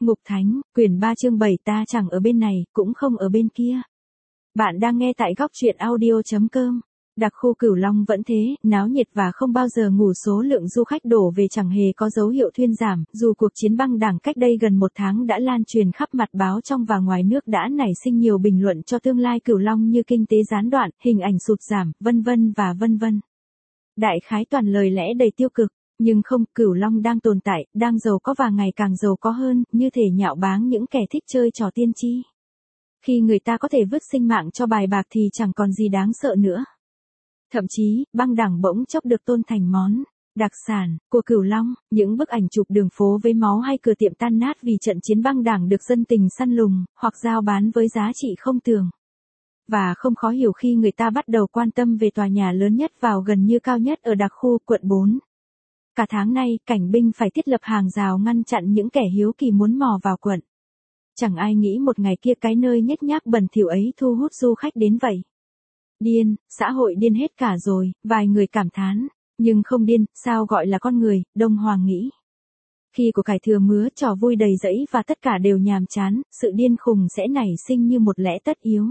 Ngục Thánh, quyển 3 chương 7 ta chẳng ở bên này, cũng không ở bên kia. Bạn đang nghe tại góc truyện audio.com. Đặc khu Cửu Long vẫn thế, náo nhiệt và không bao giờ ngủ, số lượng du khách đổ về chẳng hề có dấu hiệu thuyên giảm, dù cuộc chiến băng đảng cách đây gần một tháng đã lan truyền khắp mặt báo trong và ngoài nước đã nảy sinh nhiều bình luận cho tương lai Cửu Long như kinh tế gián đoạn, hình ảnh sụt giảm, vân vân và vân vân. Đại khái toàn lời lẽ đầy tiêu cực. Nhưng không, Cửu Long đang tồn tại, đang giàu có và ngày càng giàu có hơn, như thể nhạo báng những kẻ thích chơi trò tiên tri. Khi người ta có thể vứt sinh mạng cho bài bạc thì chẳng còn gì đáng sợ nữa. Thậm chí, băng đảng bỗng chốc được tôn thành món đặc sản của Cửu Long, những bức ảnh chụp đường phố với máu hay cửa tiệm tan nát vì trận chiến băng đảng được dân tình săn lùng, hoặc giao bán với giá trị không tưởng. Và không khó hiểu khi người ta bắt đầu quan tâm về tòa nhà lớn nhất vào gần như cao nhất ở đặc khu quận 4. Cả tháng nay, cảnh binh phải thiết lập hàng rào ngăn chặn những kẻ hiếu kỳ muốn mò vào quận. Chẳng ai nghĩ một ngày kia cái nơi nhếch nhác bẩn thỉu ấy thu hút du khách đến vậy. Điên, xã hội điên hết cả rồi, vài người cảm thán. Nhưng không điên, sao gọi là con người, Đông Hoàng nghĩ. Khi của cải thừa mứa, trò vui đầy rẫy và tất cả đều nhàm chán, sự điên khùng sẽ nảy sinh như một lẽ tất yếu.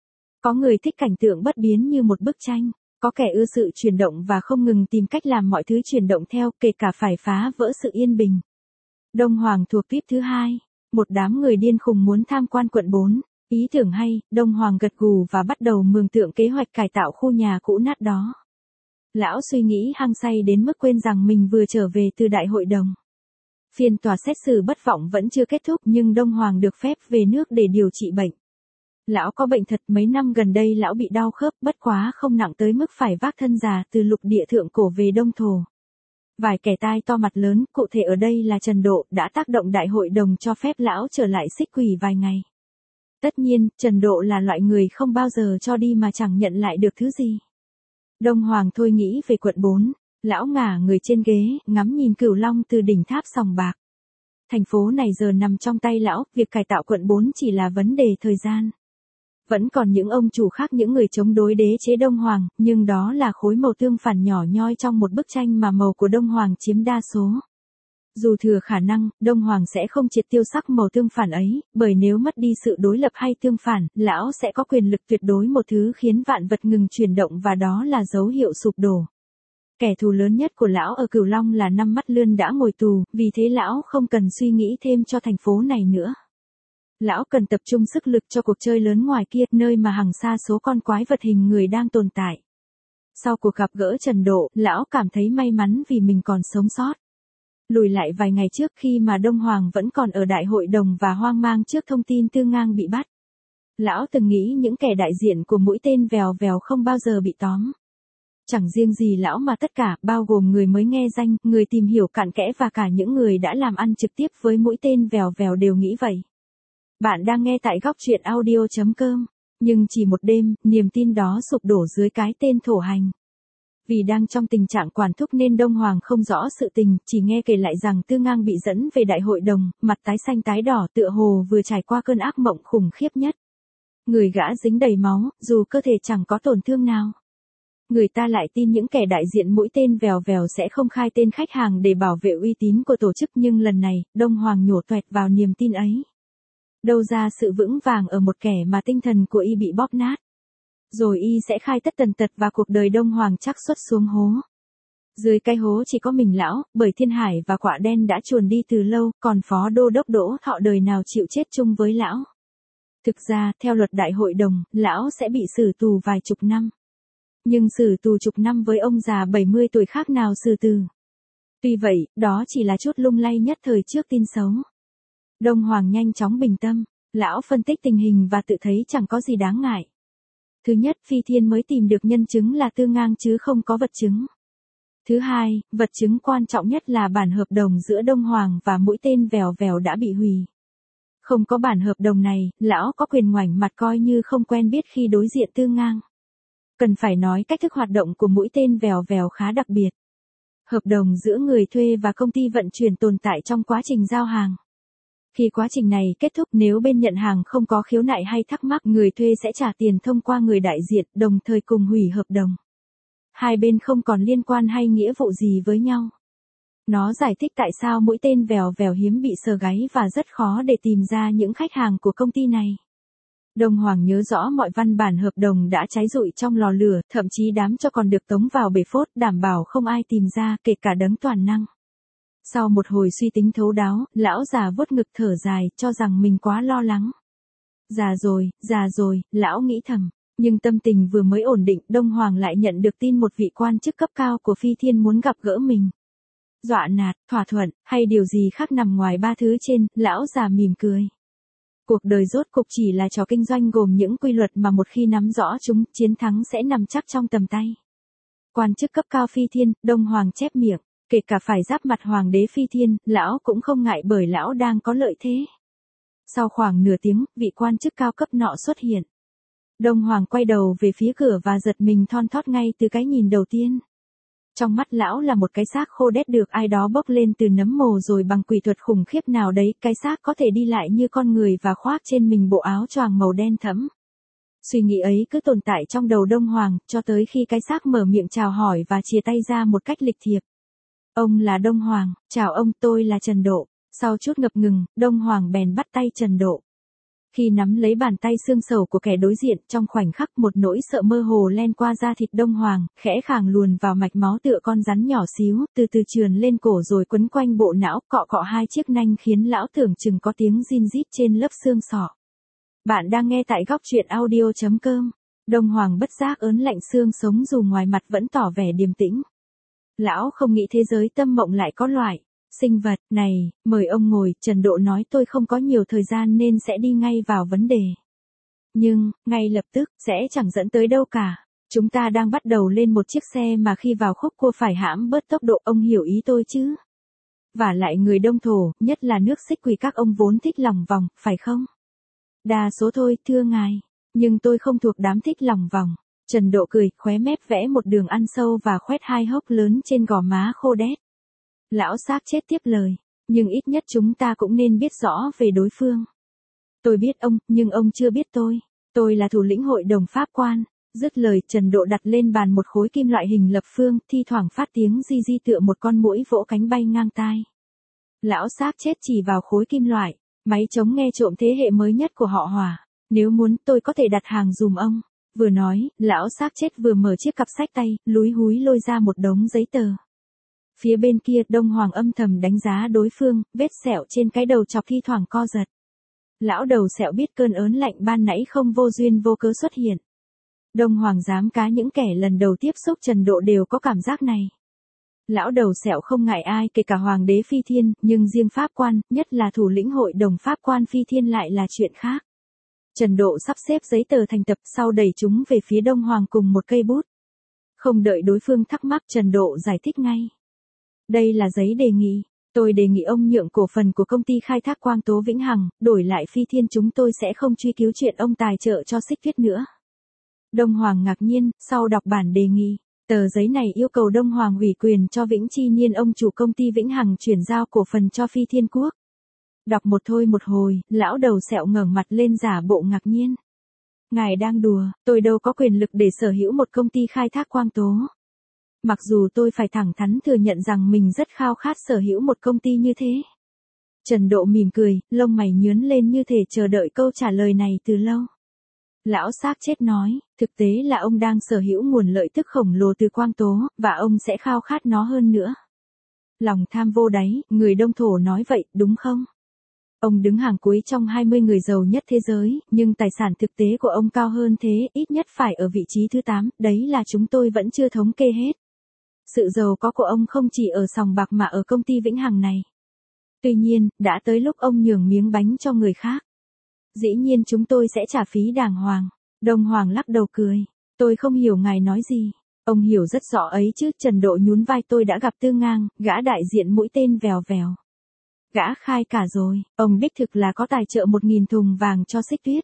Có người thích cảnh tượng bất biến như một bức tranh. Có kẻ ưa sự chuyển động và không ngừng tìm cách làm mọi thứ chuyển động theo, kể cả phải phá vỡ sự yên bình. Đông Hoàng thuộc VIP thứ 2. Một đám người điên khùng muốn tham quan quận 4. Ý tưởng hay, Đông Hoàng gật gù và bắt đầu mường tượng kế hoạch cải tạo khu nhà cũ nát đó. Lão suy nghĩ hăng say đến mức quên rằng mình vừa trở về từ đại hội đồng. Phiên tòa xét xử bất vọng vẫn chưa kết thúc nhưng Đông Hoàng được phép về nước để điều trị bệnh. Lão có bệnh thật, mấy năm gần đây lão bị đau khớp, bất quá không nặng tới mức phải vác thân già từ lục địa thượng cổ về Đông Thổ. Vài kẻ tai to mặt lớn, cụ thể ở đây là Trần Độ, đã tác động đại hội đồng cho phép lão trở lại Xích Quỷ vài ngày. Tất nhiên, Trần Độ là loại người không bao giờ cho đi mà chẳng nhận lại được thứ gì. Đông Hoàng thôi nghĩ về quận 4, lão ngả người trên ghế, ngắm nhìn Cửu Long từ đỉnh tháp sòng bạc. Thành phố này giờ nằm trong tay lão, việc cải tạo quận 4 chỉ là vấn đề thời gian. Vẫn còn những ông chủ khác, những người chống đối đế chế Đông Hoàng, nhưng đó là khối màu tương phản nhỏ nhoi trong một bức tranh mà màu của Đông Hoàng chiếm đa số. Dù thừa khả năng, Đông Hoàng sẽ không triệt tiêu sắc màu tương phản ấy, bởi nếu mất đi sự đối lập hay tương phản, lão sẽ có quyền lực tuyệt đối, một thứ khiến vạn vật ngừng chuyển động và đó là dấu hiệu sụp đổ. Kẻ thù lớn nhất của lão ở Cửu Long là Năm Mắt Lươn đã ngồi tù, vì thế lão không cần suy nghĩ thêm cho thành phố này nữa. Lão cần tập trung sức lực cho cuộc chơi lớn ngoài kia, nơi mà hàng sa số con quái vật hình người đang tồn tại. Sau cuộc gặp gỡ Trần Độ, lão cảm thấy may mắn vì mình còn sống sót. Lùi lại vài ngày trước khi mà Đông Hoàng vẫn còn ở đại hội đồng và hoang mang trước thông tin Tư Ngang bị bắt. Lão từng nghĩ những kẻ đại diện của mũi tên vèo vèo không bao giờ bị tóm. Chẳng riêng gì lão mà tất cả, bao gồm người mới nghe danh, người tìm hiểu cặn kẽ và cả những người đã làm ăn trực tiếp với mũi tên vèo vèo đều nghĩ vậy. Bạn đang nghe tại góc truyện audio.com. Nhưng chỉ một đêm, niềm tin đó sụp đổ dưới cái tên Thổ Hành. Vì đang trong tình trạng quản thúc nên Đông Hoàng không rõ sự tình, chỉ nghe kể lại rằng Tư Ngang bị dẫn về đại hội đồng, mặt tái xanh tái đỏ tựa hồ vừa trải qua cơn ác mộng khủng khiếp nhất. Người gã dính đầy máu, dù cơ thể chẳng có tổn thương nào. Người ta lại tin những kẻ đại diện mũi tên vèo vèo sẽ không khai tên khách hàng để bảo vệ uy tín của tổ chức, nhưng lần này, Đông Hoàng nhổ toẹt vào niềm tin ấy. Đâu ra sự vững vàng ở một kẻ mà tinh thần của y bị bóp nát. Rồi y sẽ khai tất tần tật và cuộc đời Đông Hoàng chắc xuất xuống hố. Dưới cái hố chỉ có mình lão, bởi Thiên Hải và Quạ Đen đã chuồn đi từ lâu, còn phó đô đốc Đỗ Thọ đời nào chịu chết chung với lão. Thực ra, theo luật đại hội đồng, lão sẽ bị xử tù vài chục năm. Nhưng xử tù chục năm với ông già 70 tuổi khác nào xử từ. Tuy vậy, đó chỉ là chút lung lay nhất thời trước tin xấu. Đông Hoàng nhanh chóng bình tâm, lão phân tích tình hình và tự thấy chẳng có gì đáng ngại. Thứ nhất, Phi Thiên mới tìm được nhân chứng là Tư Ngang chứ không có vật chứng. Thứ hai, vật chứng quan trọng nhất là bản hợp đồng giữa Đông Hoàng và mũi tên vèo vèo đã bị hủy. Không có bản hợp đồng này, lão có quyền ngoảnh mặt coi như không quen biết khi đối diện Tư Ngang. Cần phải nói cách thức hoạt động của mũi tên vèo vèo khá đặc biệt. Hợp đồng giữa người thuê và công ty vận chuyển tồn tại trong quá trình giao hàng. Khi quá trình này kết thúc, nếu bên nhận hàng không có khiếu nại hay thắc mắc, người thuê sẽ trả tiền thông qua người đại diện, đồng thời cùng hủy hợp đồng. Hai bên không còn liên quan hay nghĩa vụ gì với nhau. Nó giải thích tại sao mũi tên vèo vèo hiếm bị sờ gáy và rất khó để tìm ra những khách hàng của công ty này. Đông Hoàng nhớ rõ mọi văn bản hợp đồng đã cháy rụi trong lò lửa, thậm chí đám cho còn được tống vào bể phốt, đảm bảo không ai tìm ra, kể cả đấng toàn năng. Sau một hồi suy tính thấu đáo, lão già vuốt ngực thở dài, cho rằng mình quá lo lắng. Già rồi, lão nghĩ thầm. Nhưng tâm tình vừa mới ổn định, Đông Hoàng lại nhận được tin một vị quan chức cấp cao của Phi Thiên muốn gặp gỡ mình. Dọa nạt, thỏa thuận, hay điều gì khác nằm ngoài ba thứ trên, lão già mỉm cười. Cuộc đời rốt cục chỉ là trò kinh doanh gồm những quy luật mà một khi nắm rõ chúng, chiến thắng sẽ nằm chắc trong tầm tay. Quan chức cấp cao Phi Thiên, Đông Hoàng chép miệng, kể cả phải giáp mặt Hoàng đế Phi Thiên, lão cũng không ngại bởi lão đang có lợi thế. Sau khoảng nửa tiếng, vị quan chức cao cấp nọ xuất hiện. Đông Hoàng quay đầu về phía cửa và giật mình thon thót ngay từ cái nhìn đầu tiên. Trong mắt lão là một cái xác khô đét được ai đó bốc lên từ nấm mồ rồi bằng quỷ thuật khủng khiếp nào đấy, cái xác có thể đi lại như con người và khoác trên mình bộ áo choàng màu đen thẫm. Suy nghĩ ấy cứ tồn tại trong đầu Đông Hoàng, cho tới khi cái xác mở miệng chào hỏi và chìa tay ra một cách lịch thiệp. Ông là Đông Hoàng, chào ông, tôi là Trần Độ. Sau chút ngập ngừng, Đông Hoàng bèn bắt tay Trần Độ. Khi nắm lấy bàn tay xương sầu của kẻ đối diện, trong khoảnh khắc một nỗi sợ mơ hồ len qua da thịt Đông Hoàng, khẽ khàng luồn vào mạch máu tựa con rắn nhỏ xíu, từ từ trườn lên cổ rồi quấn quanh bộ não, cọ cọ hai chiếc nanh khiến lão tưởng chừng có tiếng rin rít trên lớp xương sọ. Bạn đang nghe tại góc truyện audio.com. Đông Hoàng bất giác ớn lạnh xương sống dù ngoài mặt vẫn tỏ vẻ điềm tĩnh. Lão không nghĩ thế giới tâm mộng lại có loại sinh vật này, mời ông ngồi, Trần Độ nói, tôi không có nhiều thời gian nên sẽ đi ngay vào vấn đề. Nhưng, ngay lập tức, sẽ chẳng dẫn tới đâu cả. Chúng ta đang bắt đầu lên một chiếc xe mà khi vào khúc cua phải hãm bớt tốc độ, ông hiểu ý tôi chứ? Và lại người Đông Thổ, nhất là nước Xích Quỳ các ông vốn thích lòng vòng, phải không? Đa số thôi, thưa ngài. Nhưng tôi không thuộc đám thích lòng vòng. Trần Độ cười, khóe mép vẽ một đường ăn sâu và khoét hai hốc lớn trên gò má khô đét. Lão xác chết tiếp lời, nhưng ít nhất chúng ta cũng nên biết rõ về đối phương. Tôi biết ông, nhưng ông chưa biết tôi. Tôi là thủ lĩnh hội đồng pháp quan. Dứt lời, Trần Độ đặt lên bàn một khối kim loại hình lập phương, thi thoảng phát tiếng di di tựa một con muỗi vỗ cánh bay ngang tai. Lão xác chết chỉ vào khối kim loại, máy chống nghe trộm thế hệ mới nhất của họ Hỏa. Nếu muốn, tôi có thể đặt hàng dùm ông. Vừa nói, lão xác chết vừa mở chiếc cặp sách tay, lúi húi lôi ra một đống giấy tờ. Phía bên kia, Đông Hoàng âm thầm đánh giá đối phương, vết sẹo trên cái đầu chọc thi thoảng co giật. Lão đầu sẹo biết cơn ớn lạnh ban nãy không vô duyên vô cớ xuất hiện. Đông Hoàng dám cá những kẻ lần đầu tiếp xúc Trần Độ đều có cảm giác này. Lão đầu sẹo không ngại ai, kể cả Hoàng đế Phi Thiên, nhưng riêng pháp quan, nhất là thủ lĩnh hội đồng pháp quan Phi Thiên lại là chuyện khác. Trần Độ sắp xếp giấy tờ thành tập, sau đẩy chúng về phía Đông Hoàng cùng một cây bút. Không đợi đối phương thắc mắc, Trần Độ giải thích ngay. Đây là giấy đề nghị. Tôi đề nghị ông nhượng cổ phần của công ty khai thác quang tố Vĩnh Hằng, đổi lại Phi Thiên chúng tôi sẽ không truy cứu chuyện ông tài trợ cho Xích Tuyết nữa. Đông Hoàng ngạc nhiên, sau đọc bản đề nghị, tờ giấy này yêu cầu Đông Hoàng ủy quyền cho Vĩnh Chi Niên ông chủ công ty Vĩnh Hằng chuyển giao cổ phần cho Phi Thiên Quốc. Đọc một thôi một hồi, lão đầu sẹo ngẩng mặt lên giả bộ ngạc nhiên. Ngài đang đùa, tôi đâu có quyền lực để sở hữu một công ty khai thác quang tố. Mặc dù tôi phải thẳng thắn thừa nhận rằng mình rất khao khát sở hữu một công ty như thế. Trần Độ mỉm cười, lông mày nhướng lên như thể chờ đợi câu trả lời này từ lâu. Lão xác chết nói, thực tế là ông đang sở hữu nguồn lợi tức khổng lồ từ quang tố, và ông sẽ khao khát nó hơn nữa. Lòng tham vô đáy, người Đông Thổ nói vậy, đúng không? Ông đứng hàng cuối trong 20 người giàu nhất thế giới, nhưng tài sản thực tế của ông cao hơn thế, ít nhất phải ở vị trí thứ 8, đấy là chúng tôi vẫn chưa thống kê hết. Sự giàu có của ông không chỉ ở sòng bạc mà ở công ty Vĩnh Hằng này. Tuy nhiên, đã tới lúc ông nhường miếng bánh cho người khác. Dĩ nhiên chúng tôi sẽ trả phí đàng hoàng. Đông Hoàng lắc đầu cười. Tôi không hiểu ngài nói gì. Ông hiểu rất rõ ấy chứ. Trần Độ nhún vai, tôi đã gặp Tư Ngang, gã đại diện mũi tên vèo vèo. Gã khai cả rồi, ông đích thực là có tài trợ 1.000 thùng vàng cho Xích Tuyết.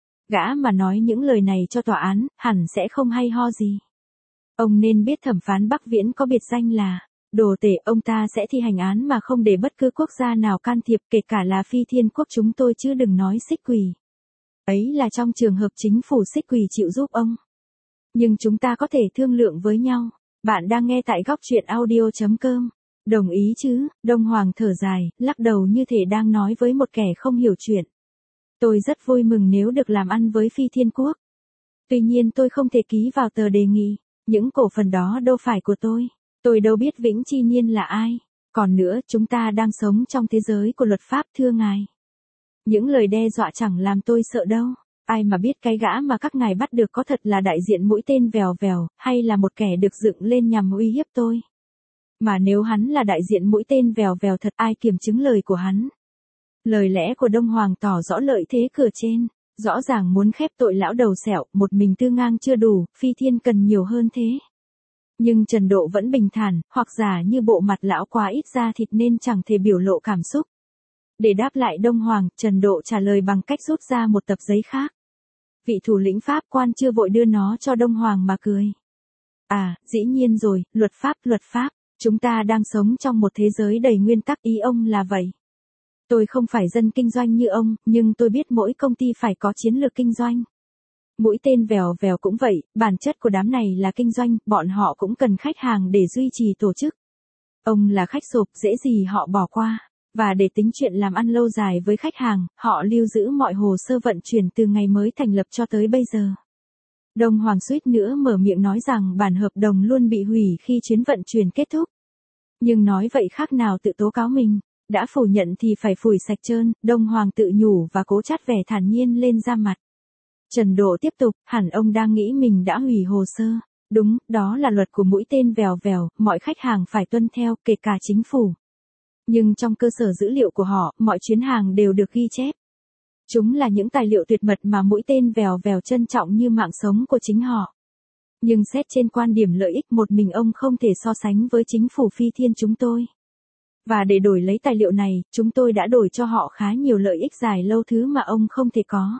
Gã mà nói những lời này cho tòa án, hẳn sẽ không hay ho gì. Ông nên biết thẩm phán Bắc Viễn có biệt danh là đồ tể, ông ta sẽ thi hành án mà không để bất cứ quốc gia nào can thiệp, kể cả là Phi Thiên Quốc chúng tôi chứ đừng nói Xích Quỳ. Ấy là trong trường hợp chính phủ Xích Quỳ chịu giúp ông. Nhưng chúng ta có thể thương lượng với nhau. Bạn đang nghe tại góc truyện audio.com. Đồng ý chứ, Đông Hoàng thở dài, lắc đầu như thể đang nói với một kẻ không hiểu chuyện. Tôi rất vui mừng nếu được làm ăn với Phi Thiên Quốc. Tuy nhiên tôi không thể ký vào tờ đề nghị, những cổ phần đó đâu phải của tôi đâu biết Vĩnh Chi Niên là ai. Còn nữa, chúng ta đang sống trong thế giới của luật pháp thưa ngài. Những lời đe dọa chẳng làm tôi sợ đâu. Ai mà biết cái gã mà các ngài bắt được có thật là đại diện mũi tên vèo vèo, hay là một kẻ được dựng lên nhằm uy hiếp tôi. Mà nếu hắn là đại diện mũi tên vèo vèo thật, ai kiểm chứng lời của hắn. Lời lẽ của Đông Hoàng tỏ rõ lợi thế cửa trên, rõ ràng muốn khép tội lão đầu sẹo, một mình Tư Ngang chưa đủ, Phi Thiên cần nhiều hơn thế. Nhưng Trần Độ vẫn bình thản, hoặc giả như bộ mặt lão quá ít da thịt nên chẳng thể biểu lộ cảm xúc. Để đáp lại Đông Hoàng, Trần Độ trả lời bằng cách rút ra một tập giấy khác. Vị thủ lĩnh Pháp quan chưa vội đưa nó cho Đông Hoàng mà cười. À, dĩ nhiên rồi, luật pháp, chúng ta đang sống trong một thế giới đầy nguyên tắc, ý ông là vậy. Tôi không phải dân kinh doanh như ông, nhưng tôi biết mỗi công ty phải có chiến lược kinh doanh. Mũi tên vèo vèo cũng vậy, bản chất của đám này là kinh doanh, bọn họ cũng cần khách hàng để duy trì tổ chức. Ông là khách sộp, dễ gì họ bỏ qua. Và để tính chuyện làm ăn lâu dài với khách hàng, họ lưu giữ mọi hồ sơ vận chuyển từ ngày mới thành lập cho tới bây giờ. Đông Hoàng suýt nữa mở miệng nói rằng bản hợp đồng luôn bị hủy khi chuyến vận chuyển kết thúc. Nhưng nói vậy khác nào tự tố cáo mình, đã phủ nhận thì phải phủi sạch trơn, Đông Hoàng tự nhủ và cố chát vẻ thản nhiên lên da mặt. Trần Độ tiếp tục, hẳn ông đang nghĩ mình đã hủy hồ sơ. Đúng, đó là luật của mũi tên vèo vèo, mọi khách hàng phải tuân theo, kể cả chính phủ. Nhưng trong cơ sở dữ liệu của họ, mọi chuyến hàng đều được ghi chép. Chúng là những tài liệu tuyệt mật mà mũi tên vèo vèo trân trọng như mạng sống của chính họ. Nhưng xét trên quan điểm lợi ích, một mình ông không thể so sánh với chính phủ Phi Thiên chúng tôi. Và để đổi lấy tài liệu này, chúng tôi đã đổi cho họ khá nhiều lợi ích dài lâu, thứ mà ông không thể có.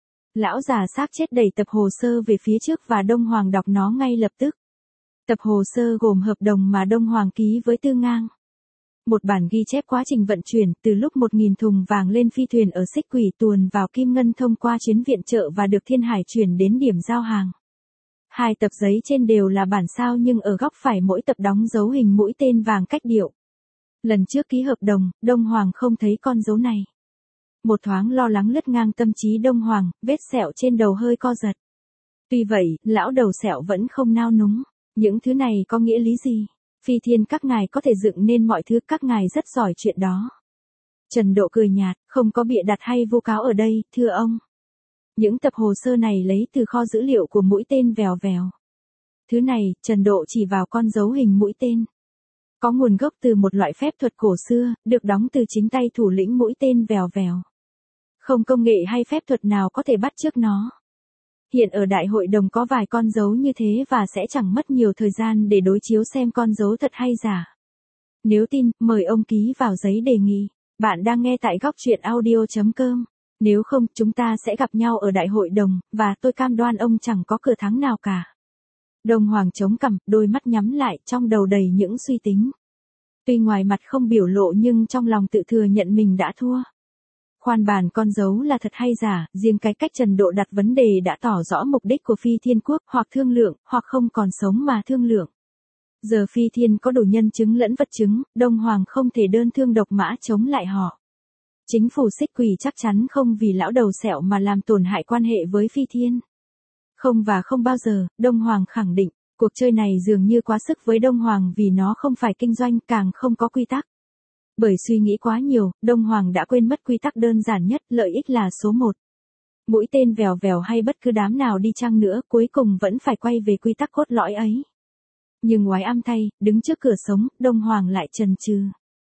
Lão già xác chết đẩy tập hồ sơ về phía trước và Đông Hoàng đọc nó ngay lập tức. Tập hồ sơ gồm hợp đồng mà Đông Hoàng ký với Tư Ngang. Một bản ghi chép quá trình vận chuyển từ lúc 1.000 thùng vàng lên phi thuyền ở Xích Quỷ tuồn vào Kim Ngân thông qua chuyến viện trợ và được Thiên Hải chuyển đến điểm giao hàng. Hai tập giấy trên đều là bản sao, nhưng ở góc phải mỗi tập đóng dấu hình mũi tên vàng cách điệu. Lần trước ký hợp đồng, Đông Hoàng không thấy con dấu này. Một thoáng lo lắng lướt ngang tâm trí Đông Hoàng, vết sẹo trên đầu hơi co giật. Tuy vậy, lão đầu sẹo vẫn không nao núng. Những thứ này có nghĩa lý gì? Phi Thiên các ngài có thể dựng nên mọi thứ, các ngài rất giỏi chuyện đó. Trần Độ cười nhạt, không có bịa đặt hay vu cáo ở đây, thưa ông. Những tập hồ sơ này lấy từ kho dữ liệu của mũi tên vèo vèo. Thứ này, Trần Độ chỉ vào con dấu hình mũi tên. Có nguồn gốc từ một loại phép thuật cổ xưa, được đóng từ chính tay thủ lĩnh mũi tên vèo vèo. Không công nghệ hay phép thuật nào có thể bắt chước nó. Hiện ở đại hội đồng có vài con dấu như thế và sẽ chẳng mất nhiều thời gian để đối chiếu xem con dấu thật hay giả. Nếu tin, mời ông ký vào giấy đề nghị. Bạn đang nghe tại góc truyện audio.com. Nếu không, chúng ta sẽ gặp nhau ở đại hội đồng, và tôi cam đoan ông chẳng có cửa thắng nào cả. Đông Hoàng chống cằm, đôi mắt nhắm lại, trong đầu đầy những suy tính. Tuy ngoài mặt không biểu lộ nhưng trong lòng tự thừa nhận mình đã thua. Khoan bàn con dấu là thật hay giả, riêng cái cách Trần Độ đặt vấn đề đã tỏ rõ mục đích của Phi Thiên Quốc, hoặc thương lượng, hoặc không còn sống mà thương lượng. Giờ Phi Thiên có đủ nhân chứng lẫn vật chứng, Đông Hoàng không thể đơn thương độc mã chống lại họ. Chính phủ Xích Quỷ chắc chắn không vì lão đầu sẹo mà làm tổn hại quan hệ với Phi Thiên. Không và không bao giờ, Đông Hoàng khẳng định, cuộc chơi này dường như quá sức với Đông Hoàng vì nó không phải kinh doanh, càng không có quy tắc. Bởi suy nghĩ quá nhiều, Đông Hoàng đã quên mất quy tắc đơn giản nhất, lợi ích là số 1. Mũi tên vèo vèo hay bất cứ đám nào đi chăng nữa, cuối cùng vẫn phải quay về quy tắc cốt lõi ấy. Nhưng oái âm thay, đứng trước cửa sống, Đông Hoàng lại chần chừ.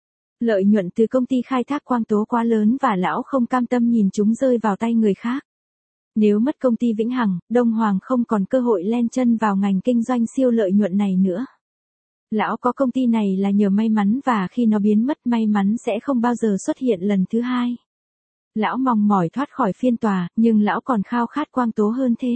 Lợi nhuận từ công ty khai thác quang tố quá lớn và lão không cam tâm nhìn chúng rơi vào tay người khác. Nếu mất công ty Vĩnh Hằng, Đông Hoàng không còn cơ hội len chân vào ngành kinh doanh siêu lợi nhuận này nữa. Lão có công ty này là nhờ may mắn, và khi nó biến mất, may mắn sẽ không bao giờ xuất hiện lần thứ hai. Lão mong mỏi thoát khỏi phiên tòa, nhưng lão còn khao khát quang tố hơn thế.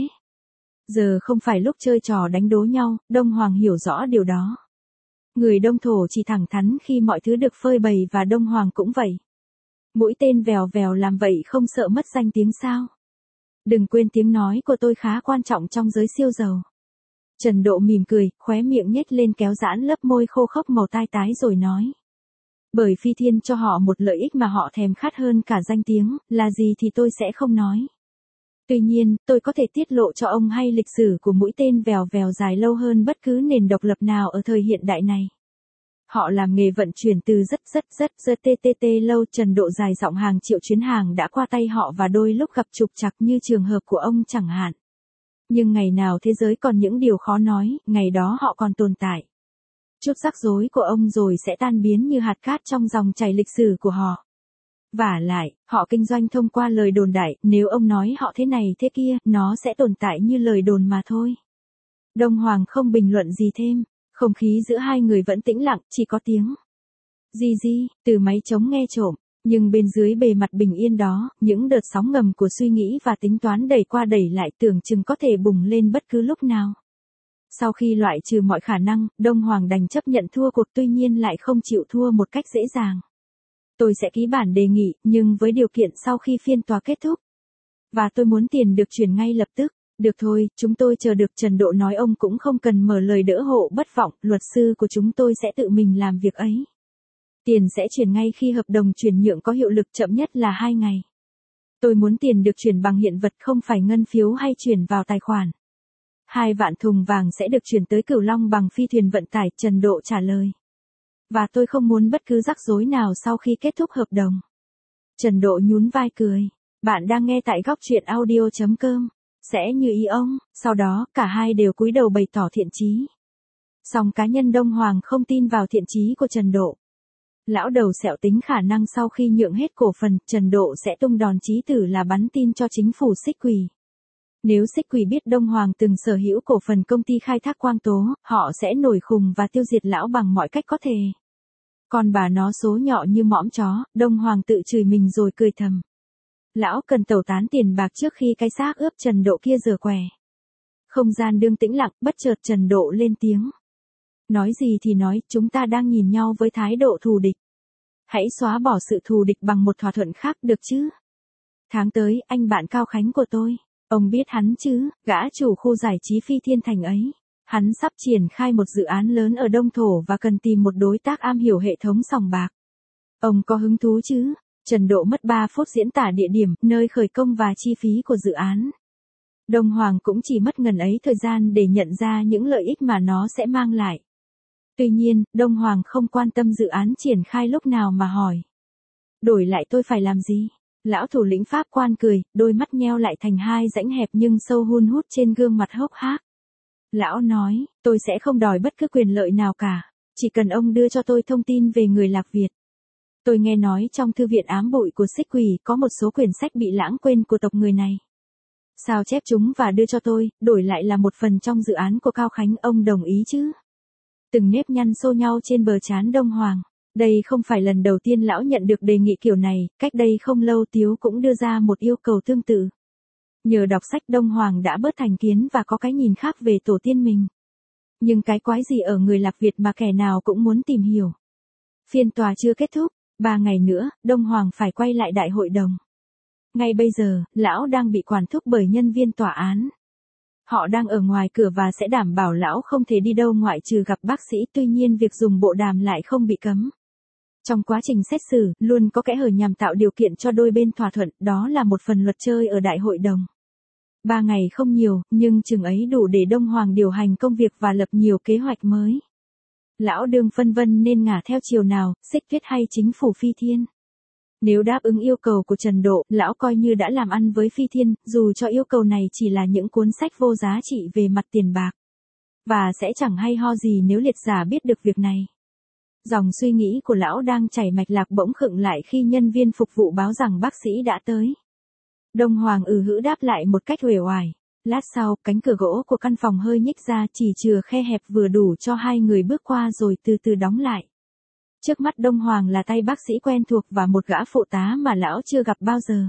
Giờ không phải lúc chơi trò đánh đố nhau, Đông Hoàng hiểu rõ điều đó. Người Đông Thổ chỉ thẳng thắn khi mọi thứ được phơi bày, và Đông Hoàng cũng vậy. Mũi tên vèo vèo làm vậy không sợ mất danh tiếng sao? Đừng quên tiếng nói của tôi khá quan trọng trong giới siêu giàu. Trần Độ mỉm cười, khóe miệng nhếch lên kéo giãn lớp môi khô khốc màu tai tái rồi nói. Bởi Phi Thiên cho họ một lợi ích mà họ thèm khát hơn cả danh tiếng, là gì thì tôi sẽ không nói. Tuy nhiên, tôi có thể tiết lộ cho ông hay lịch sử của mũi tên vèo vèo dài lâu hơn bất cứ nền độc lập nào ở thời hiện đại này. Họ làm nghề vận chuyển từ rất lâu. Trần Độ dài giọng, hàng triệu chuyến hàng đã qua tay họ và đôi lúc gặp trục trặc như trường hợp của ông chẳng hạn. Nhưng ngày nào thế giới còn những điều khó nói, ngày đó họ còn tồn tại. Chút rắc rối của ông rồi sẽ tan biến như hạt cát trong dòng chảy lịch sử của họ. Vả lại, họ kinh doanh thông qua lời đồn đại, nếu ông nói họ thế này thế kia, nó sẽ tồn tại như lời đồn mà thôi. Đông Hoàng không bình luận gì thêm, không khí giữa hai người vẫn tĩnh lặng, chỉ có tiếng di từ máy trống nghe trộm, nhưng bên dưới bề mặt bình yên đó, những đợt sóng ngầm của suy nghĩ và tính toán đẩy qua đẩy lại tưởng chừng có thể bùng lên bất cứ lúc nào. Sau khi loại trừ mọi khả năng, Đông Hoàng đành chấp nhận thua cuộc, tuy nhiên lại không chịu thua một cách dễ dàng. Tôi sẽ ký bản đề nghị, nhưng với điều kiện sau khi phiên tòa kết thúc. Và tôi muốn tiền được chuyển ngay lập tức. Được thôi, chúng tôi chờ được. Trần Độ nói, ông cũng không cần mở lời đỡ hộ bất vọng, luật sư của chúng tôi sẽ tự mình làm việc ấy. Tiền sẽ chuyển ngay khi hợp đồng chuyển nhượng có hiệu lực, chậm nhất là 2 ngày. Tôi muốn tiền được chuyển bằng hiện vật, không phải ngân phiếu hay chuyển vào tài khoản. 2 vạn thùng vàng sẽ được chuyển tới Cửu Long bằng phi thuyền vận tải, Trần Độ trả lời. Và tôi không muốn bất cứ rắc rối nào sau khi kết thúc hợp đồng. Trần Độ nhún vai cười. Bạn đang nghe tại góc truyện audio.com. Sẽ như ý ông. Sau đó, cả hai đều cúi đầu bày tỏ thiện chí. Song cá nhân Đông Hoàng không tin vào thiện chí của Trần Độ. Lão đầu sẹo tính khả năng sau khi nhượng hết cổ phần, Trần Độ sẽ tung đòn chí tử là bắn tin cho chính phủ Xích Quỷ. Nếu Xích Quỷ biết Đông Hoàng từng sở hữu cổ phần công ty khai thác quang tố, họ sẽ nổi khùng và tiêu diệt lão bằng mọi cách có thể. Còn bà nó số nhọ như mõm chó, Đông Hoàng tự chửi mình rồi cười thầm. Lão cần tẩu tán tiền bạc trước khi cái xác ướp Trần Độ kia rửa què. Không gian đương tĩnh lặng, bất chợt Trần Độ lên tiếng. Nói gì thì nói, chúng ta đang nhìn nhau với thái độ thù địch. Hãy xóa bỏ sự thù địch bằng một thỏa thuận khác được chứ? Tháng tới, anh bạn Cao Khánh của tôi, ông biết hắn chứ, gã chủ khu giải trí Phi Thiên Thành ấy. Hắn sắp triển khai một dự án lớn ở Đông Thổ và cần tìm một đối tác am hiểu hệ thống sòng bạc. Ông có hứng thú chứ? Trần Độ mất 3 phút diễn tả địa điểm, nơi khởi công và chi phí của dự án. Đông Hoàng cũng chỉ mất ngần ấy thời gian để nhận ra những lợi ích mà nó sẽ mang lại. Tuy nhiên, Đông Hoàng không quan tâm dự án triển khai lúc nào mà hỏi. Đổi lại tôi phải làm gì? Lão thủ lĩnh Pháp quan cười, đôi mắt nheo lại thành 2 rãnh hẹp nhưng sâu hun hút trên gương mặt hốc hác. Lão nói, tôi sẽ không đòi bất cứ quyền lợi nào cả, chỉ cần ông đưa cho tôi thông tin về người Lạc Việt. Tôi nghe nói trong thư viện ám bụi của Xích Quỷ có một số quyển sách bị lãng quên của tộc người này. Sao chép chúng và đưa cho tôi, đổi lại là một phần trong dự án của Cao Khánh, ông đồng ý chứ? Từng nếp nhăn xô nhau trên bờ trán Đông Hoàng. Đây không phải lần đầu tiên lão nhận được đề nghị kiểu này, cách đây không lâu Tiếu cũng đưa ra một yêu cầu tương tự. Nhờ đọc sách Đông Hoàng đã bớt thành kiến và có cái nhìn khác về tổ tiên mình. Nhưng cái quái gì ở người Lạc Việt mà kẻ nào cũng muốn tìm hiểu. Phiên tòa chưa kết thúc, 3 ngày nữa, Đông Hoàng phải quay lại đại hội đồng. Ngay bây giờ, lão đang bị quản thúc bởi nhân viên tòa án. Họ đang ở ngoài cửa và sẽ đảm bảo lão không thể đi đâu ngoại trừ gặp bác sĩ, tuy nhiên việc dùng bộ đàm lại không bị cấm. Trong quá trình xét xử, luôn có kẽ hở nhằm tạo điều kiện cho đôi bên thỏa thuận, đó là một phần luật chơi ở đại hội đồng. 3 ngày không nhiều, nhưng chừng ấy đủ để Đông Hoàng điều hành công việc và lập nhiều kế hoạch mới. Lão đương phân vân nên ngả theo chiều nào, Xích Tuyết hay chính phủ Phi Thiên. Nếu đáp ứng yêu cầu của Trần Độ, lão coi như đã làm ăn với Phi Thiên, dù cho yêu cầu này chỉ là những cuốn sách vô giá trị về mặt tiền bạc. Và sẽ chẳng hay ho gì nếu liệt giả biết được việc này. Dòng suy nghĩ của lão đang chảy mạch lạc bỗng khựng lại khi nhân viên phục vụ báo rằng bác sĩ đã tới. Đông Hoàng hữ đáp lại một cách uể oải. Lát sau, cánh cửa gỗ của căn phòng hơi nhích ra, chỉ chừa khe hẹp vừa đủ cho 2 người bước qua rồi từ từ đóng lại. Trước mắt Đông Hoàng là tay bác sĩ quen thuộc và một gã phụ tá mà lão chưa gặp bao giờ.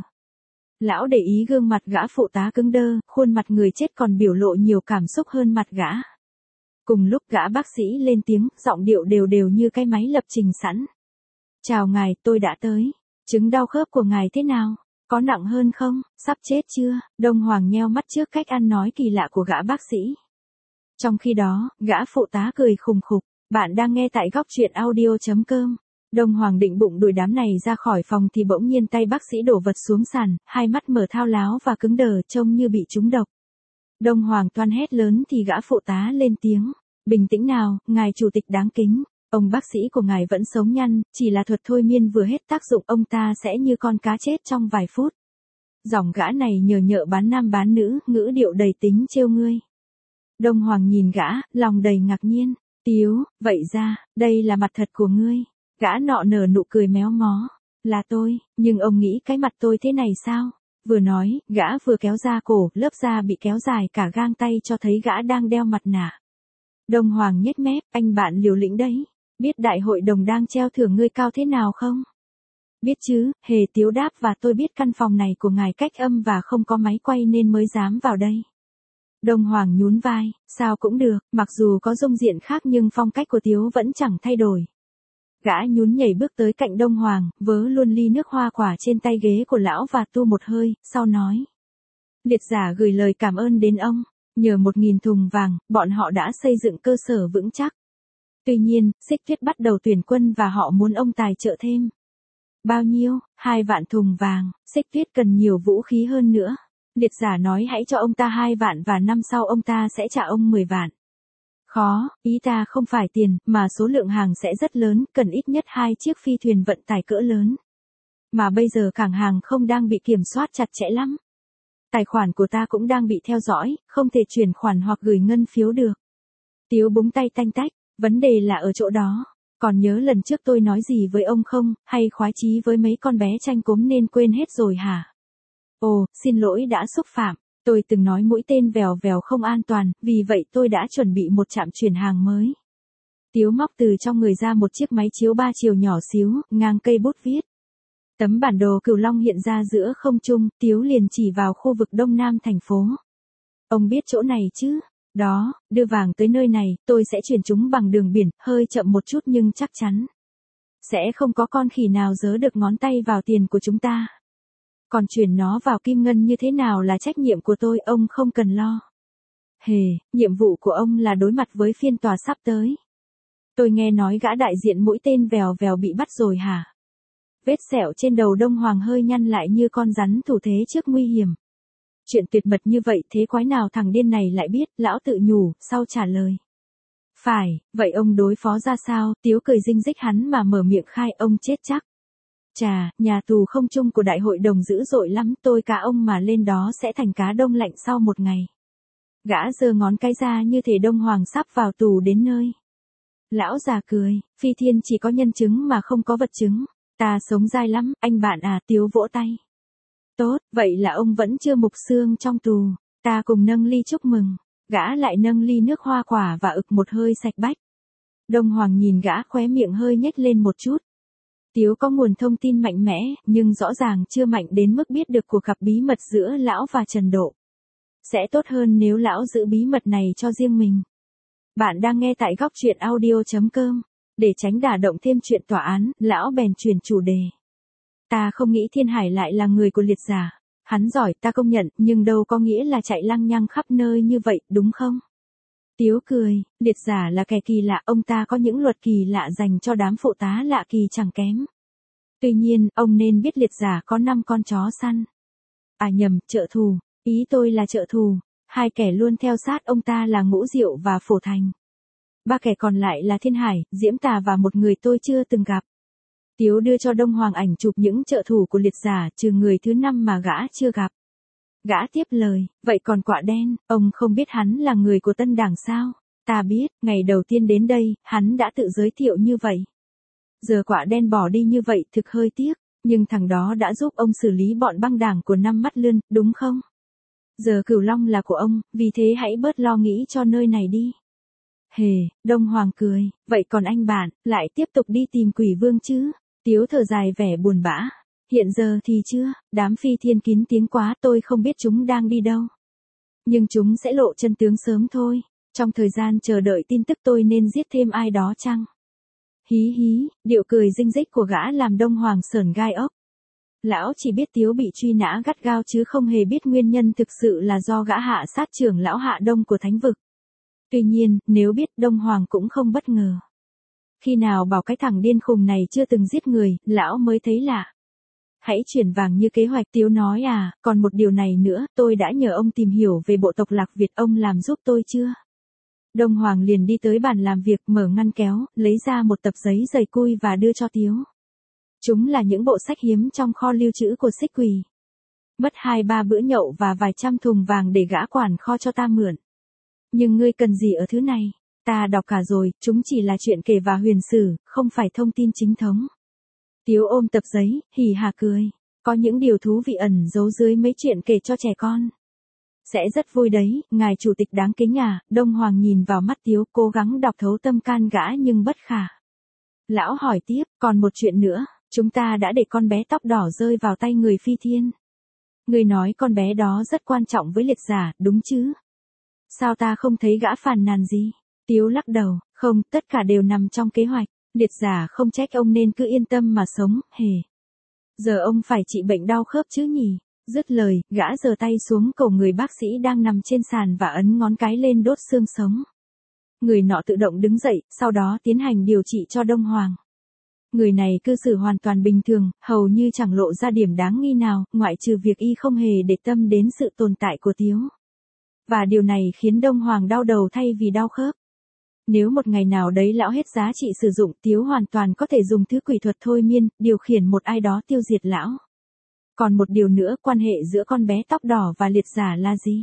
Lão để ý gương mặt gã phụ tá cứng đơ, khuôn mặt người chết còn biểu lộ nhiều cảm xúc hơn mặt gã. Cùng lúc gã bác sĩ lên tiếng, giọng điệu đều đều như cái máy lập trình sẵn. Chào ngài, tôi đã tới. Chứng đau khớp của ngài thế nào? Có nặng hơn không? Sắp chết chưa? Đông Hoàng nheo mắt trước cách ăn nói kỳ lạ của gã bác sĩ. Trong khi đó, gã phụ tá cười khùng khục. Bạn đang nghe tại góc truyện audio.com. Đông Hoàng định bụng đuổi đám này ra khỏi phòng thì bỗng nhiên tay bác sĩ đổ vật xuống sàn, hai mắt mở thao láo và cứng đờ trông như bị trúng độc. Đông Hoàng toan hét lớn thì gã phụ tá lên tiếng. Bình tĩnh nào, ngài chủ tịch đáng kính. Ông bác sĩ của ngài vẫn sống nhăn, chỉ là thuật thôi miên vừa hết tác dụng ông ta sẽ như con cá chết trong vài phút. Giọng gã này nhờ nhợ bán nam bán nữ, ngữ điệu đầy tính trêu ngươi. Đông Hoàng nhìn gã, lòng đầy ngạc nhiên. Tiếu, vậy ra, đây là mặt thật của ngươi. Gã nọ nở nụ cười méo mó. Là tôi, nhưng ông nghĩ cái mặt tôi thế này sao? Vừa nói, gã vừa kéo ra cổ, lớp da bị kéo dài cả gang tay cho thấy gã đang đeo mặt nạ. Đông Hoàng nhếch mép, anh bạn liều lĩnh đấy. Biết đại hội đồng đang treo thưởng ngươi cao thế nào không? Biết chứ, Hề Tiếu đáp, và tôi biết căn phòng này của ngài cách âm và không có máy quay nên mới dám vào đây. Đông Hoàng nhún vai, sao cũng được, mặc dù có dung diện khác nhưng phong cách của Tiếu vẫn chẳng thay đổi. Gã nhún nhảy bước tới cạnh Đông Hoàng, vớ luôn ly nước hoa quả trên tay ghế của lão và tu một hơi, sau nói. Liệt giả gửi lời cảm ơn đến ông, nhờ 1.000 thùng vàng, bọn họ đã xây dựng cơ sở vững chắc. Tuy nhiên, Xích Tuyết bắt đầu tuyển quân và họ muốn ông tài trợ thêm. Bao nhiêu? 2 vạn thùng vàng, Xích Tuyết cần nhiều vũ khí hơn nữa. Liệt giả nói hãy cho ông ta 2 vạn và năm sau ông ta sẽ trả ông 10 vạn. Khó, ý ta không phải tiền, mà số lượng hàng sẽ rất lớn, cần ít nhất 2 chiếc phi thuyền vận tải cỡ lớn. Mà bây giờ cảng hàng không đang bị kiểm soát chặt chẽ lắm. Tài khoản của ta cũng đang bị theo dõi, không thể chuyển khoản hoặc gửi ngân phiếu được. Tiếu búng tay tanh tách, vấn đề là ở chỗ đó. Còn nhớ lần trước tôi nói gì với ông không, hay khoái chí với mấy con bé tranh cốm nên quên hết rồi hả? Ồ, xin lỗi đã xúc phạm. Tôi từng nói mũi tên vèo vèo không an toàn, vì vậy tôi đã chuẩn bị một trạm chuyển hàng mới. Tiếu móc từ trong người ra một chiếc máy chiếu 3 chiều nhỏ xíu, ngang cây bút viết. Tấm bản đồ Cửu Long hiện ra giữa không trung, Tiếu liền chỉ vào khu vực đông nam thành phố. Ông biết chỗ này chứ? Đó, đưa vàng tới nơi này, tôi sẽ chuyển chúng bằng đường biển, hơi chậm một chút nhưng chắc chắn. Sẽ không có con khỉ nào giớ được ngón tay vào tiền của chúng ta. Còn chuyển nó vào kim ngân như thế nào là trách nhiệm của tôi, ông không cần lo. Hề, nhiệm vụ của ông là đối mặt với phiên tòa sắp tới. Tôi nghe nói gã đại diện mũi tên vèo vèo bị bắt rồi hả? Vết sẹo trên đầu Đông Hoàng hơi nhăn lại như con rắn thủ thế trước nguy hiểm. Chuyện tuyệt mật như vậy thế quái nào thằng điên này lại biết, lão tự nhủ, sau trả lời. Phải, vậy ông đối phó ra sao? Tiếu cười rinh rích hắn mà mở miệng khai ông chết chắc. Chà, nhà tù không chung của đại hội đồng dữ dội lắm, tôi cả ông mà lên đó sẽ thành cá đông lạnh sau một ngày. Gã giơ ngón cái ra như thể Đông Hoàng sắp vào tù đến nơi. Lão già cười, phi thiên chỉ có nhân chứng mà không có vật chứng. Ta sống dai lắm, anh bạn à, Tiếu vỗ tay. Tốt, vậy là ông vẫn chưa mục xương trong tù. Ta cùng nâng ly chúc mừng. Gã lại nâng ly nước hoa quả và ực một hơi sạch bách. Đông Hoàng nhìn gã khóe miệng hơi nhếch lên một chút. Tiếu có nguồn thông tin mạnh mẽ, nhưng rõ ràng chưa mạnh đến mức biết được cuộc gặp bí mật giữa lão và Trần Độ. Sẽ tốt hơn nếu lão giữ bí mật này cho riêng mình. Bạn đang nghe tại góc truyện audio.com. Để tránh đả động thêm chuyện tòa án, lão bèn chuyển chủ đề. Ta không nghĩ Thiên Hải lại là người của liệt giả. Hắn giỏi ta công nhận, nhưng đâu có nghĩa là chạy lăng nhăng khắp nơi như vậy, đúng không? Tiếu cười, liệt giả là kẻ kỳ lạ, ông ta có những luật kỳ lạ dành cho đám phụ tá lạ kỳ chẳng kém. Tuy nhiên, ông nên biết liệt giả có 5 con chó săn. À nhầm, trợ thù, ý tôi là trợ thù. 2 kẻ luôn theo sát ông ta là Ngũ Diệu và Phổ Thành. 3 kẻ còn lại là Thiên Hải, Diễm Tà và một người tôi chưa từng gặp. Tiếu đưa cho Đông Hoàng ảnh chụp những trợ thủ của liệt giả, trừ người thứ 5 mà gã chưa gặp. Gã tiếp lời, vậy còn Quạ Đen, ông không biết hắn là người của Tân Đảng sao? Ta biết, ngày đầu tiên đến đây, hắn đã tự giới thiệu như vậy. Giờ Quạ Đen bỏ đi như vậy thực hơi tiếc, nhưng thằng đó đã giúp ông xử lý bọn băng đảng của Năm Mắt Lươn, đúng không? Giờ Cửu Long là của ông, vì thế hãy bớt lo nghĩ cho nơi này đi. Hề, Đông Hoàng cười, vậy còn anh bạn, lại tiếp tục đi tìm Quỷ Vương chứ? Tiếu thở dài vẻ buồn bã. Hiện giờ thì chưa, đám phi thiên kín tiếng quá, tôi không biết chúng đang đi đâu. Nhưng chúng sẽ lộ chân tướng sớm thôi. Trong thời gian chờ đợi tin tức tôi nên giết thêm ai đó chăng? Hí hí, điệu cười rinh rích của gã làm Đông Hoàng sởn gai ốc. Lão chỉ biết Tiếu bị truy nã gắt gao chứ không hề biết nguyên nhân thực sự là do gã hạ sát trưởng lão Hạ Đông của Thánh Vực. Tuy nhiên, nếu biết Đông Hoàng cũng không bất ngờ. Khi nào bảo cái thằng điên khùng này chưa từng giết người, lão mới thấy lạ. Hãy chuyển vàng như kế hoạch, Tiếu nói à, còn một điều này nữa, tôi đã nhờ ông tìm hiểu về bộ tộc Lạc Việt, ông làm giúp tôi chưa? Đông Hoàng liền đi tới bàn làm việc, mở ngăn kéo, lấy ra một tập giấy dày cui và đưa cho Tiếu. Chúng là những bộ sách hiếm trong kho lưu trữ của Xích Quỳ. Mất 2-3 bữa nhậu và vài trăm thùng vàng để gã quản kho cho ta mượn. Nhưng ngươi cần gì ở thứ này? Ta đọc cả rồi, chúng chỉ là chuyện kể và huyền sử, không phải thông tin chính thống. Tiếu ôm tập giấy, hì hà cười. Có những điều thú vị ẩn giấu dưới mấy chuyện kể cho trẻ con. Sẽ rất vui đấy, ngài chủ tịch đáng kính à. Đông Hoàng nhìn vào mắt Tiếu, cố gắng đọc thấu tâm can gã nhưng bất khả. Lão hỏi tiếp, còn một chuyện nữa, chúng ta đã để con bé tóc đỏ rơi vào tay người Phi Thiên. Người nói con bé đó rất quan trọng với liệt giả, đúng chứ? Sao ta không thấy gã phàn nàn gì? Tiếu lắc đầu, không, tất cả đều nằm trong kế hoạch. Liệt giả không trách ông nên cứ yên tâm mà sống, hề. Giờ ông phải trị bệnh đau khớp chứ nhỉ? Dứt lời, gã giơ tay xuống cổ người bác sĩ đang nằm trên sàn và ấn ngón cái lên đốt xương sống. Người nọ tự động đứng dậy, sau đó tiến hành điều trị cho Đông Hoàng. Người này cư xử hoàn toàn bình thường, hầu như chẳng lộ ra điểm đáng nghi nào, ngoại trừ việc y không hề để tâm đến sự tồn tại của Tiếu. Và điều này khiến Đông Hoàng đau đầu thay vì đau khớp. Nếu một ngày nào đấy lão hết giá trị sử dụng, Tiếu hoàn toàn có thể dùng thứ quỷ thuật thôi miên, điều khiển một ai đó tiêu diệt lão. Còn một điều nữa, quan hệ giữa con bé tóc đỏ và liệt giả là gì?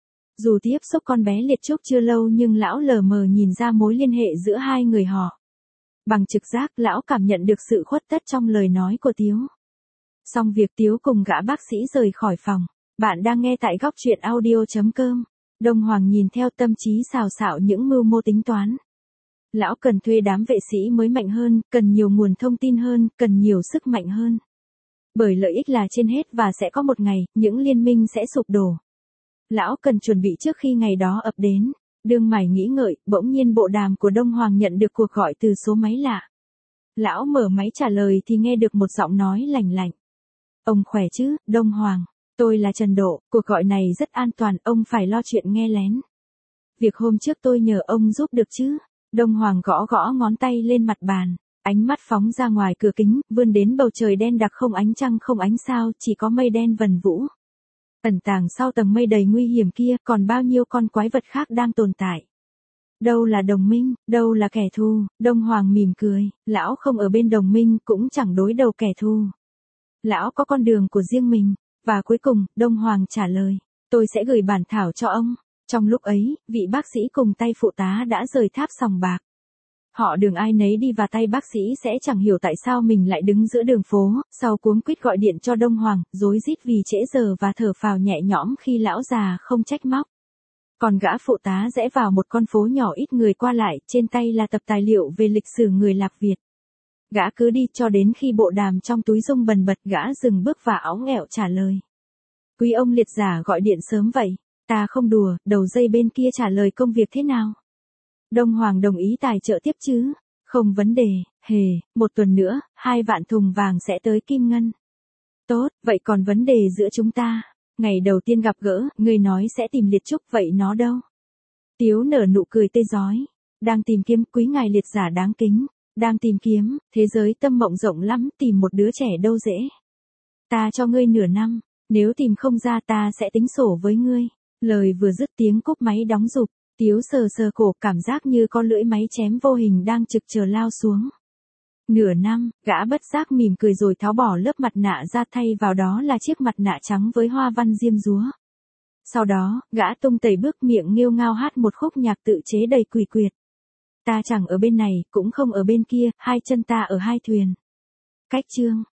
Dù tiếp xúc con bé liệt trúc chưa lâu nhưng lão lờ mờ nhìn ra mối liên hệ giữa hai người họ. Bằng trực giác, lão cảm nhận được sự khuất tất trong lời nói của Tiếu. Xong việc, Tiếu cùng gã bác sĩ rời khỏi phòng. Bạn đang nghe tại góc truyện audio.com. Đông Hoàng nhìn theo tâm trí xào xạo những mưu mô tính toán. Lão cần thuê đám vệ sĩ mới mạnh hơn, cần nhiều nguồn thông tin hơn, cần nhiều sức mạnh hơn. Bởi lợi ích là trên hết và sẽ có một ngày, những liên minh sẽ sụp đổ. Lão cần chuẩn bị trước khi ngày đó ập đến. Đương mải nghĩ ngợi, bỗng nhiên bộ đàm của Đông Hoàng nhận được cuộc gọi từ số máy lạ. Lão mở máy trả lời thì nghe được một giọng nói lành lạnh. Ông khỏe chứ, Đông Hoàng? Tôi là Trần Độ, cuộc gọi này rất an toàn, ông phải lo chuyện nghe lén. Việc hôm trước tôi nhờ ông giúp được chứ? Đông Hoàng gõ gõ ngón tay lên mặt bàn, ánh mắt phóng ra ngoài cửa kính, vươn đến bầu trời đen đặc không ánh trăng không ánh sao, chỉ có mây đen vần vũ. Ẩn tàng sau tầng mây đầy nguy hiểm kia, còn bao nhiêu con quái vật khác đang tồn tại. Đâu là đồng minh, đâu là kẻ thù? Đông Hoàng mỉm cười, lão không ở bên đồng minh cũng chẳng đối đầu kẻ thù. Lão có con đường của riêng mình. Và cuối cùng, Đông Hoàng trả lời, tôi sẽ gửi bản thảo cho ông. Trong lúc ấy, vị bác sĩ cùng tay phụ tá đã rời tháp sòng bạc. Họ đường ai nấy đi và tay bác sĩ sẽ chẳng hiểu tại sao mình lại đứng giữa đường phố, sau cuống quýt gọi điện cho Đông Hoàng, rối rít vì trễ giờ và thở phào nhẹ nhõm khi lão già không trách móc. Còn gã phụ tá rẽ vào một con phố nhỏ ít người qua lại, trên tay là tập tài liệu về lịch sử người Lạc Việt. Gã cứ đi cho đến khi bộ đàm trong túi rung bần bật, gã dừng bước và óng ẹo trả lời. Quý ông liệt giả gọi điện sớm vậy, ta không đùa, đầu dây bên kia trả lời công việc thế nào? Đông Hoàng đồng ý tài trợ tiếp chứ? Không vấn đề, hề, 1 tuần nữa, 2 vạn thùng vàng sẽ tới Kim Ngân. Tốt, vậy còn vấn đề giữa chúng ta? Ngày đầu tiên gặp gỡ, ngươi nói sẽ tìm liệt trúc, vậy nó đâu? Tiếu nở nụ cười tê rói. Đang tìm kiếm, quý ngài liệt giả đáng kính. Đang tìm kiếm, thế giới tâm mộng rộng lắm, tìm một đứa trẻ đâu dễ. Ta cho ngươi nửa năm, nếu tìm không ra ta sẽ tính sổ với ngươi. Lời vừa dứt tiếng cúp máy đóng rụp, Tiếu sờ sờ cổ, cảm giác như con lưỡi máy chém vô hình đang trực chờ lao xuống. Nửa năm, gã bất giác mỉm cười rồi tháo bỏ lớp mặt nạ ra, thay vào đó là chiếc mặt nạ trắng với hoa văn diêm dúa. Sau đó, gã tung tẩy bước miệng nghêu ngao hát một khúc nhạc tự chế đầy quỷ quyệt. Ta chẳng ở bên này, cũng không ở bên kia, hai chân ta ở hai thuyền. Cách chương